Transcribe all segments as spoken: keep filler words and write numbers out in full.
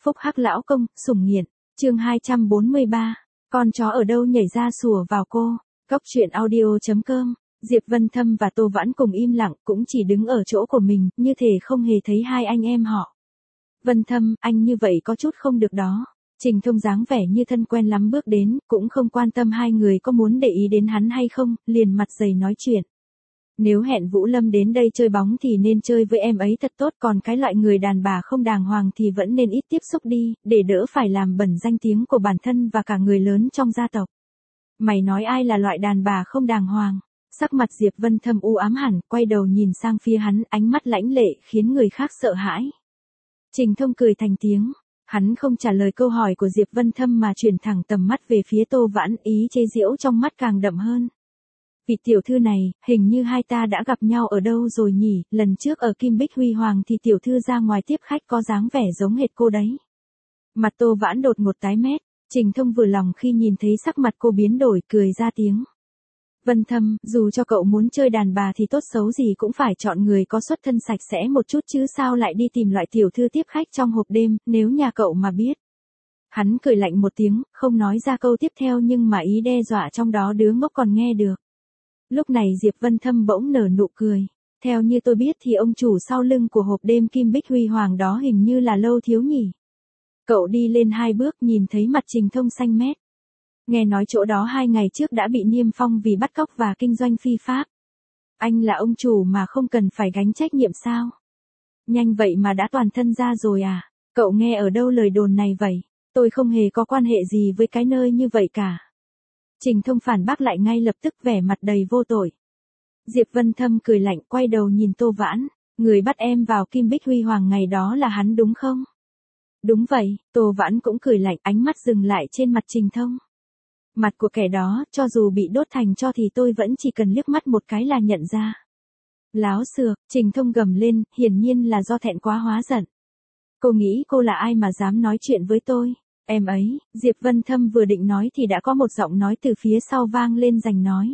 Phúc Hắc lão công, sủng nghiện. Chương hai trăm bốn mươi ba. Con chó ở đâu nhảy ra sủa vào cô. Cốc truyện audio chấm com. Diệp Vân Thâm và Tô Vãn cùng im lặng, cũng chỉ đứng ở chỗ của mình, như thể không hề thấy hai anh em họ. Vân Thâm, anh như vậy có chút không được đó. Trình Thông dáng vẻ như thân quen lắm bước đến, cũng không quan tâm hai người có muốn để ý đến hắn hay không, liền mặt dày nói chuyện. Nếu hẹn Vũ Lâm đến đây chơi bóng thì nên chơi với em ấy thật tốt, còn cái loại người đàn bà không đàng hoàng thì vẫn nên ít tiếp xúc đi, để đỡ phải làm bẩn danh tiếng của bản thân và cả người lớn trong gia tộc. Mày nói ai là loại đàn bà không đàng hoàng? Sắc mặt Diệp Vân Thâm u ám hẳn, quay đầu nhìn sang phía hắn, ánh mắt lãnh lệ khiến người khác sợ hãi. Trình Thông cười thành tiếng, hắn không trả lời câu hỏi của Diệp Vân Thâm mà chuyển thẳng tầm mắt về phía Tô Vãn, ý chế giễu trong mắt càng đậm hơn. Vị tiểu thư này, hình như hai ta đã gặp nhau ở đâu rồi nhỉ, lần trước ở Kim Bích Huy Hoàng thì tiểu thư ra ngoài tiếp khách có dáng vẻ giống hệt cô đấy. Mặt Tô Vãn đột ngột tái mét, Trình Thông vừa lòng khi nhìn thấy sắc mặt cô biến đổi, cười ra tiếng. Vân Thâm, dù cho cậu muốn chơi đàn bà thì tốt xấu gì cũng phải chọn người có xuất thân sạch sẽ một chút chứ sao lại đi tìm loại tiểu thư tiếp khách trong hộp đêm, nếu nhà cậu mà biết. Hắn cười lạnh một tiếng, không nói ra câu tiếp theo nhưng mà ý đe dọa trong đó đứa ngốc còn nghe được. Lúc này Diệp Vân Thâm bỗng nở nụ cười. Theo như tôi biết thì ông chủ sau lưng của hộp đêm Kim Bích Huy Hoàng đó hình như là Lâu Thiếu nhỉ. Cậu đi lên hai bước nhìn thấy mặt Trình Thông xanh mét. Nghe nói chỗ đó hai ngày trước đã bị niêm phong vì bắt cóc và kinh doanh phi pháp. Anh là ông chủ mà không cần phải gánh trách nhiệm sao? Nhanh vậy mà đã toàn thân ra rồi à? Cậu nghe ở đâu lời đồn này vậy? Tôi không hề có quan hệ gì với cái nơi như vậy cả. Trình Thông phản bác lại ngay lập tức, vẻ mặt đầy vô tội. Diệp Vân Thâm cười lạnh, quay đầu nhìn Tô Vãn, người bắt em vào Kim Bích Huy Hoàng ngày đó là hắn đúng không? Đúng vậy, Tô Vãn cũng cười lạnh, ánh mắt dừng lại trên mặt Trình Thông. Mặt của kẻ đó, cho dù bị đốt thành tro thì tôi vẫn chỉ cần liếc mắt một cái là nhận ra. Láo xược, Trình Thông gầm lên, hiển nhiên là do thẹn quá hóa giận. Cô nghĩ cô là ai mà dám nói chuyện với tôi? Em ấy, Diệp Vân Thâm vừa định nói thì đã có một giọng nói từ phía sau vang lên giành nói.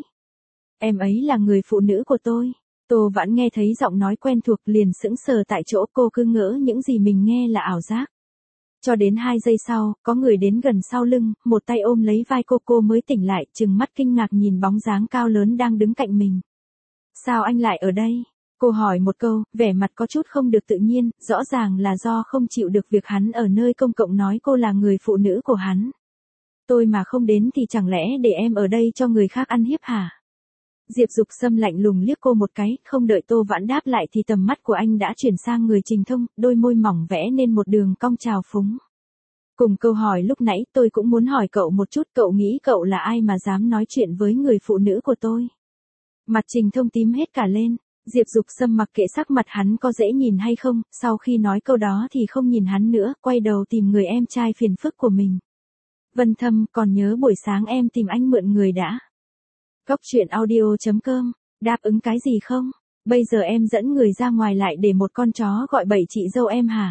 Em ấy là người phụ nữ của tôi. Tô Vãn nghe thấy giọng nói quen thuộc liền sững sờ tại chỗ, cô cứ ngỡ những gì mình nghe là ảo giác. Cho đến hai giây sau, có người đến gần sau lưng, một tay ôm lấy vai cô, cô mới tỉnh lại, trừng mắt kinh ngạc nhìn bóng dáng cao lớn đang đứng cạnh mình. Sao anh lại ở đây? Cô hỏi một câu, vẻ mặt có chút không được tự nhiên, rõ ràng là do không chịu được việc hắn ở nơi công cộng nói cô là người phụ nữ của hắn. Tôi mà không đến thì chẳng lẽ để em ở đây cho người khác ăn hiếp hả? Diệp Dục Sâm lạnh lùng liếc cô một cái, không đợi Tô Vãn đáp lại thì tầm mắt của anh đã chuyển sang người Trình Thông, đôi môi mỏng vẽ nên một đường cong trào phúng. Cùng câu hỏi lúc nãy, tôi cũng muốn hỏi cậu một chút, cậu nghĩ cậu là ai mà dám nói chuyện với người phụ nữ của tôi? Mặt Trình Thông tím hết cả lên. Diệp Dục Sâm mặc kệ sắc mặt hắn có dễ nhìn hay không, sau khi nói câu đó thì không nhìn hắn nữa, quay đầu tìm người em trai phiền phức của mình. Vân Thâm, còn nhớ buổi sáng em tìm anh mượn người đã. Cốc truyện audio chấm com, đáp ứng cái gì không? Bây giờ em dẫn người ra ngoài lại để một con chó gọi bậy chị dâu em hả?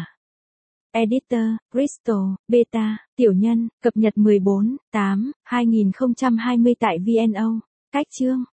Editor, Crystal, Beta, Tiểu Nhân, cập nhật mười bốn, tám, hai nghìn không trăm hai mươi tại vê en o. Cách chương.